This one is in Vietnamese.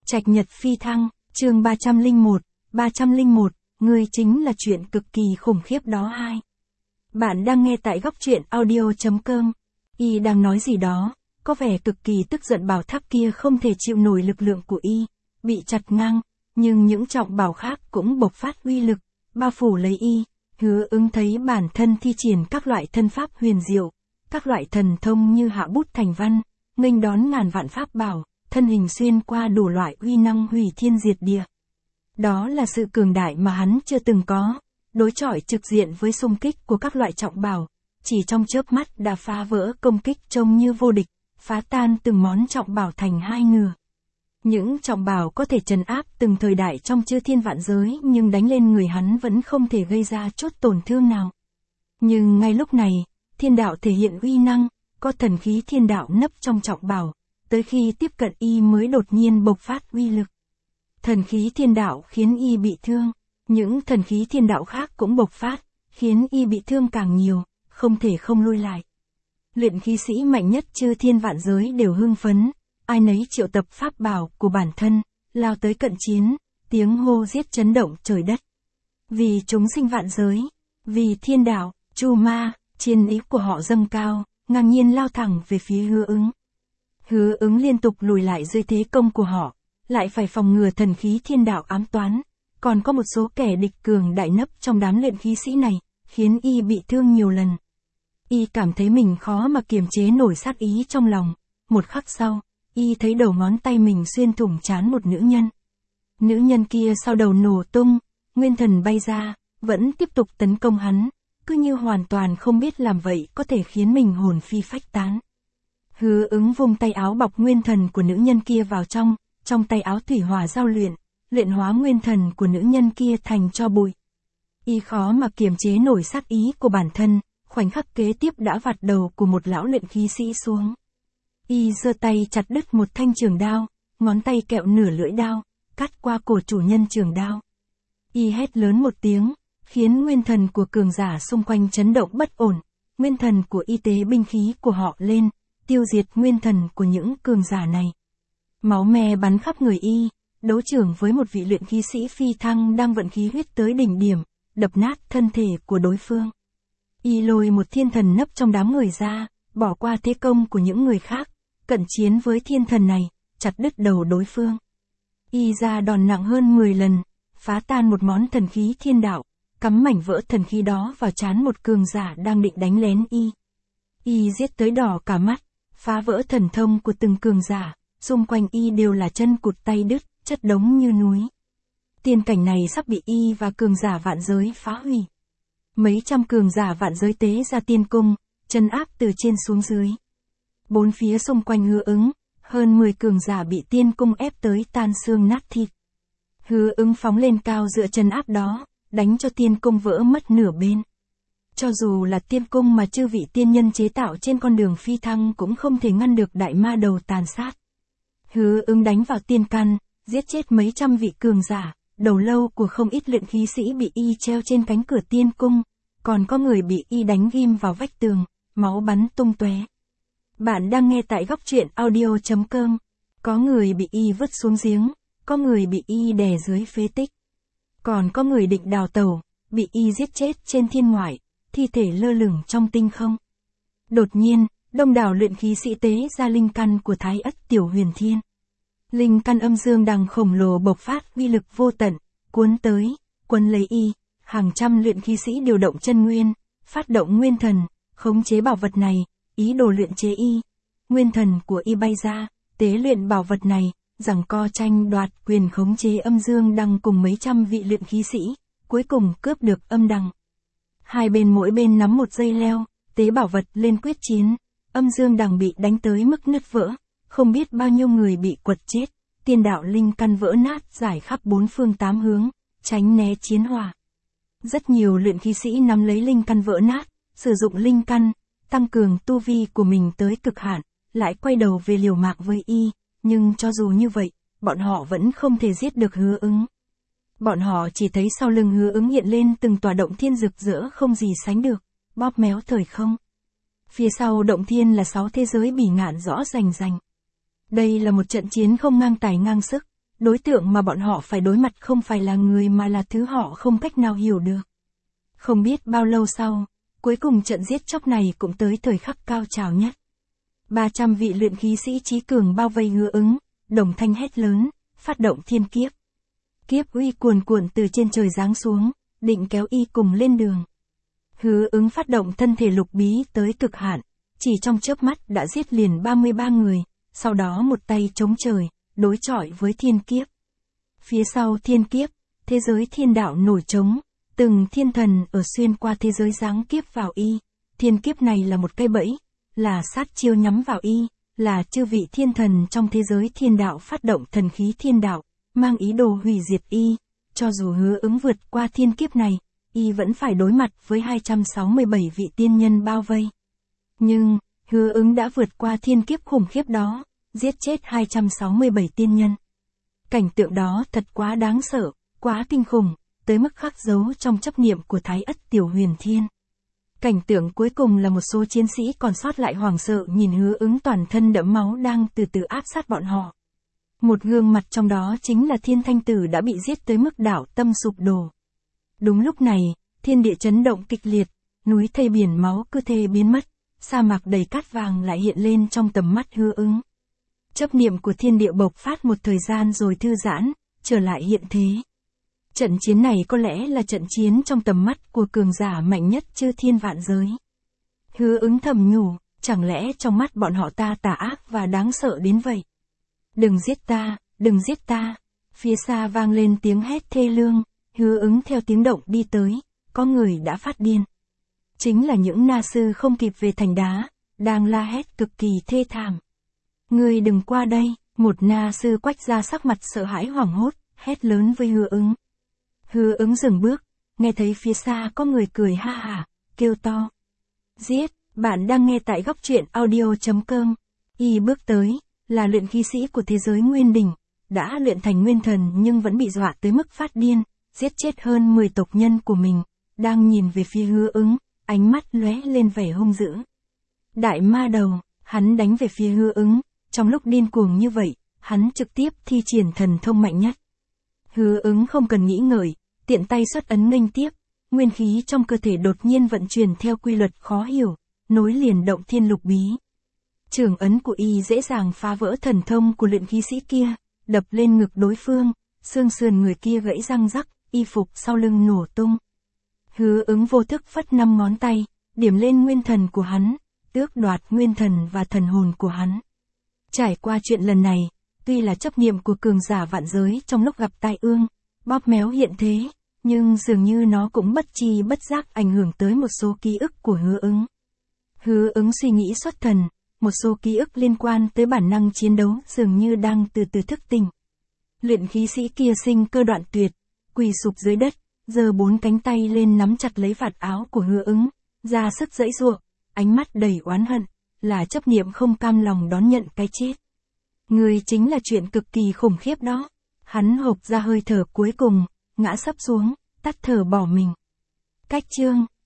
Trạch Nhật Phi Thăng, chương 301, ngươi chính là chuyện cực kỳ khủng khiếp đó hai. Bạn đang nghe tại góc truyện audio.com. Y đang nói gì đó, có vẻ cực kỳ tức giận bảo tháp kia không thể chịu nổi lực lượng của Y, bị chặt ngang, nhưng những trọng bảo khác cũng bộc phát uy lực, bao phủ lấy Y. Hứa Ứng thấy bản thân thi triển các loại thân pháp huyền diệu, các loại thần thông như hạ bút thành văn, nghênh đón ngàn vạn pháp bảo, thân hình xuyên qua đủ loại uy năng hủy thiên diệt địa. Đó là sự cường đại mà hắn chưa từng có, đối chọi trực diện với xung kích của các loại trọng bảo, chỉ trong chớp mắt đã phá vỡ công kích trông như vô địch, phá tan từng món trọng bảo thành hai nửa. Những trọng bảo có thể trấn áp từng thời đại trong chư thiên vạn giới nhưng đánh lên người hắn vẫn không thể gây ra chút tổn thương nào. Nhưng ngay lúc này, thiên đạo thể hiện uy năng, có thần khí thiên đạo nấp trong trọng bảo, tới khi tiếp cận Y mới đột nhiên bộc phát uy lực. Thần khí thiên đạo khiến Y bị thương, những thần khí thiên đạo khác cũng bộc phát, khiến Y bị thương càng nhiều, không thể không lui lại. Luyện khí sĩ mạnh nhất chư thiên vạn giới đều hưng phấn, ai nấy triệu tập pháp bảo của bản thân, lao tới cận chiến, tiếng hô giết chấn động trời đất. Vì chúng sinh vạn giới, vì thiên đạo, Chu Ma, chiến ý của họ dâng cao, ngang nhiên lao thẳng về phía Hứa Ứng. Hứa Ứng liên tục lùi lại dưới thế công của họ, lại phải phòng ngừa thần khí thiên đạo ám toán, còn có một số kẻ địch cường đại nấp trong đám luyện khí sĩ này, khiến Y bị thương nhiều lần. Y cảm thấy mình khó mà kiềm chế nổi sát ý trong lòng, một khắc sau, Y thấy đầu ngón tay mình xuyên thủng trán một nữ nhân. Nữ nhân kia sau đầu nổ tung, nguyên thần bay ra, vẫn tiếp tục tấn công hắn, cứ như hoàn toàn không biết làm vậy có thể khiến mình hồn phi phách tán. Hứa Ứng vung tay áo bọc nguyên thần của nữ nhân kia vào trong tay áo thủy hỏa giao luyện hóa nguyên thần của nữ nhân kia thành tro bụi. Y khó mà kiềm chế nổi sát ý của bản thân, khoảnh khắc kế tiếp đã vặt đầu của một lão luyện khí sĩ xuống. Y giơ tay chặt đứt một thanh trường đao, ngón tay kẹo nửa lưỡi đao, cắt qua cổ chủ nhân trường đao. Y hét lớn một tiếng, khiến nguyên thần của cường giả xung quanh chấn động bất ổn, nguyên thần của y tế binh khí của họ lên, tiêu diệt nguyên thần của những cường giả này. Máu me bắn khắp người Y, đấu trưởng với một vị luyện khí sĩ phi thăng đang vận khí huyết tới đỉnh điểm, đập nát thân thể của đối phương. Y lôi một thiên thần nấp trong đám người ra, bỏ qua thế công của những người khác, cận chiến với thiên thần này, chặt đứt đầu đối phương. Y ra đòn nặng hơn 10 lần, phá tan một món thần khí thiên đạo, cắm mảnh vỡ thần khí đó vào trán một cường giả đang định đánh lén Y. Y giết tới đỏ cả mắt, phá vỡ thần thông của từng cường giả, xung quanh Y đều là chân cụt tay đứt, chất đống như núi. Tiên cảnh này sắp bị Y và cường giả vạn giới phá hủy. Mấy trăm cường giả vạn giới tế ra tiên cung, trấn áp từ trên xuống dưới. Bốn phía xung quanh Hứa Ứng, hơn 10 cường giả bị tiên cung ép tới tan xương nát thịt. Hứa Ứng phóng lên cao dựa trấn áp đó, đánh cho tiên cung vỡ mất nửa bên. Cho dù là tiên cung mà chư vị tiên nhân chế tạo trên con đường phi thăng cũng không thể ngăn được đại ma đầu tàn sát. Hứa Ứng đánh vào tiên căn, giết chết mấy trăm vị cường giả, đầu lâu của không ít luyện khí sĩ bị Y treo trên cánh cửa tiên cung, còn có người bị Y đánh ghim vào vách tường, máu bắn tung tóe. Bạn đang nghe tại góc truyện audio.com. Có người bị Y vứt xuống giếng, có người bị Y đè dưới phế tích. Còn có người định đào tẩu, bị Y giết chết trên thiên ngoại, thi thể lơ lửng trong tinh không. Đột nhiên, đông đảo luyện khí sĩ tế ra linh căn của Thái Ất Tiểu Huyền Thiên. Linh căn âm dương đằng khổng lồ bộc phát uy lực vô tận, cuốn tới, quấn lấy Y, hàng trăm luyện khí sĩ điều động chân nguyên, phát động nguyên thần, khống chế bảo vật này, ý đồ luyện chế Y. Nguyên thần của Y bay ra, tế luyện bảo vật này, giằng co tranh đoạt quyền khống chế âm dương đằng cùng mấy trăm vị luyện khí sĩ, cuối cùng cướp được âm đằng. Hai bên mỗi bên nắm một dây leo, tế bảo vật lên quyết chiến, âm dương đằng bị đánh tới mức nứt vỡ, không biết bao nhiêu người bị quật chết, tiên đạo linh căn vỡ nát rải khắp bốn phương tám hướng, tránh né chiến hỏa. Rất nhiều luyện khí sĩ nắm lấy linh căn vỡ nát, sử dụng linh căn, tăng cường tu vi của mình tới cực hạn, lại quay đầu về liều mạng với Y, nhưng cho dù như vậy, bọn họ vẫn không thể giết được Hứa Ứng. Bọn họ chỉ thấy sau lưng Hứa Ứng hiện lên từng tòa động thiên rực rỡ không gì sánh được, bóp méo thời không. Phía sau động thiên là 6 thế giới bỉ ngạn rõ rành rành. Đây là một trận chiến không ngang tài ngang sức, đối tượng mà bọn họ phải đối mặt không phải là người mà là thứ họ không cách nào hiểu được. Không biết bao lâu sau, cuối cùng trận giết chóc này cũng tới thời khắc cao trào nhất. 300 vị luyện khí sĩ trí cường bao vây Hứa Ứng, đồng thanh hét lớn, phát động thiên kiếp. Kiếp uy cuồn cuộn từ trên trời giáng xuống, định kéo y cùng lên đường. Hứa Ứng phát động thân thể lục bí tới cực hạn, chỉ trong chớp mắt đã giết liền 33 người, sau đó một tay chống trời, đối chọi với thiên kiếp. Phía sau thiên kiếp, thế giới thiên đạo nổi trống, từng thiên thần ở xuyên qua thế giới giáng kiếp vào y. Thiên kiếp này là một cây bẫy, là sát chiêu nhắm vào y, là chư vị thiên thần trong thế giới thiên đạo phát động thần khí thiên đạo, mang ý đồ hủy diệt y. Cho dù Hứa Ứng vượt qua thiên kiếp này, y vẫn phải đối mặt với 267 vị tiên nhân bao vây. Nhưng, Hứa Ứng đã vượt qua thiên kiếp khủng khiếp đó, giết chết 267 tiên nhân. Cảnh tượng đó thật quá đáng sợ, quá kinh khủng, tới mức khắc dấu trong chấp niệm của Thái Ất Tiểu Huyền Thiên. Cảnh tượng cuối cùng là một số chiến sĩ còn sót lại hoảng sợ nhìn Hứa Ứng toàn thân đẫm máu đang từ từ áp sát bọn họ. Một gương mặt trong đó chính là Thiên Thanh Tử đã bị giết tới mức đảo tâm sụp đổ. Đúng lúc này, thiên địa chấn động kịch liệt, núi thây biển máu cứ thế biến mất, sa mạc đầy cát vàng lại hiện lên trong tầm mắt Hứa Ứng. Chấp niệm của thiên địa bộc phát một thời gian rồi thư giãn, trở lại hiện thế. Trận chiến này có lẽ là trận chiến trong tầm mắt của cường giả mạnh nhất chư thiên vạn giới. Hứa Ứng thầm nhủ, chẳng lẽ trong mắt bọn họ ta tà ác và đáng sợ đến vậy? Đừng giết ta, đừng giết ta. Phía xa vang lên tiếng hét thê lương, Hứa Ứng theo tiếng động đi tới, có người đã phát điên. Chính là những na sư không kịp về thành đá, đang la hét cực kỳ thê thảm. Ngươi đừng qua đây, một na sư quách ra sắc mặt sợ hãi hoảng hốt, hét lớn với Hứa Ứng. Hứa Ứng dừng bước, nghe thấy phía xa có người cười ha hả, kêu to. Giết, bạn đang nghe tại góc truyện audio.com. Y bước tới, là luyện khí sĩ của thế giới Nguyên Đỉnh, đã luyện thành nguyên thần nhưng vẫn bị dọa tới mức phát điên, giết chết hơn 10 tộc nhân của mình, đang nhìn về phía Hứa Ứng, ánh mắt lóe lên vẻ hung dữ. Đại ma đầu, hắn đánh về phía Hứa Ứng, trong lúc điên cuồng như vậy, hắn trực tiếp thi triển thần thông mạnh nhất. Hứa Ứng không cần nghĩ ngợi, tiện tay xuất ấn nghênh tiếp, nguyên khí trong cơ thể đột nhiên vận chuyển theo quy luật khó hiểu, nối liền động thiên lục bí. Trường ấn của y dễ dàng phá vỡ thần thông của luyện khí sĩ kia, đập lên ngực đối phương, xương sườn người kia gãy răng rắc, y phục sau lưng nổ tung. Hứa Ứng vô thức phất 5 ngón tay, điểm lên nguyên thần của hắn, tước đoạt nguyên thần và thần hồn của hắn. Trải qua chuyện lần này, tuy là chấp niệm của cường giả vạn giới trong lúc gặp tai ương, bóp méo hiện thế, nhưng dường như nó cũng bất tri bất giác ảnh hưởng tới một số ký ức của Hứa Ứng. Hứa Ứng suy nghĩ xuất thần, một số ký ức liên quan tới bản năng chiến đấu dường như đang từ từ thức tỉnh. Luyện khí sĩ kia sinh cơ đoạn tuyệt, quỳ sụp dưới đất, giơ 4 cánh tay lên nắm chặt lấy vạt áo của Hứa Ứng, ra sức giãy giụa, ánh mắt đầy oán hận, là chấp niệm không cam lòng đón nhận cái chết. Người chính là chuyện cực kỳ khủng khiếp đó. Hắn hộc ra hơi thở cuối cùng, ngã sấp xuống, tắt thở bỏ mình. Cách chương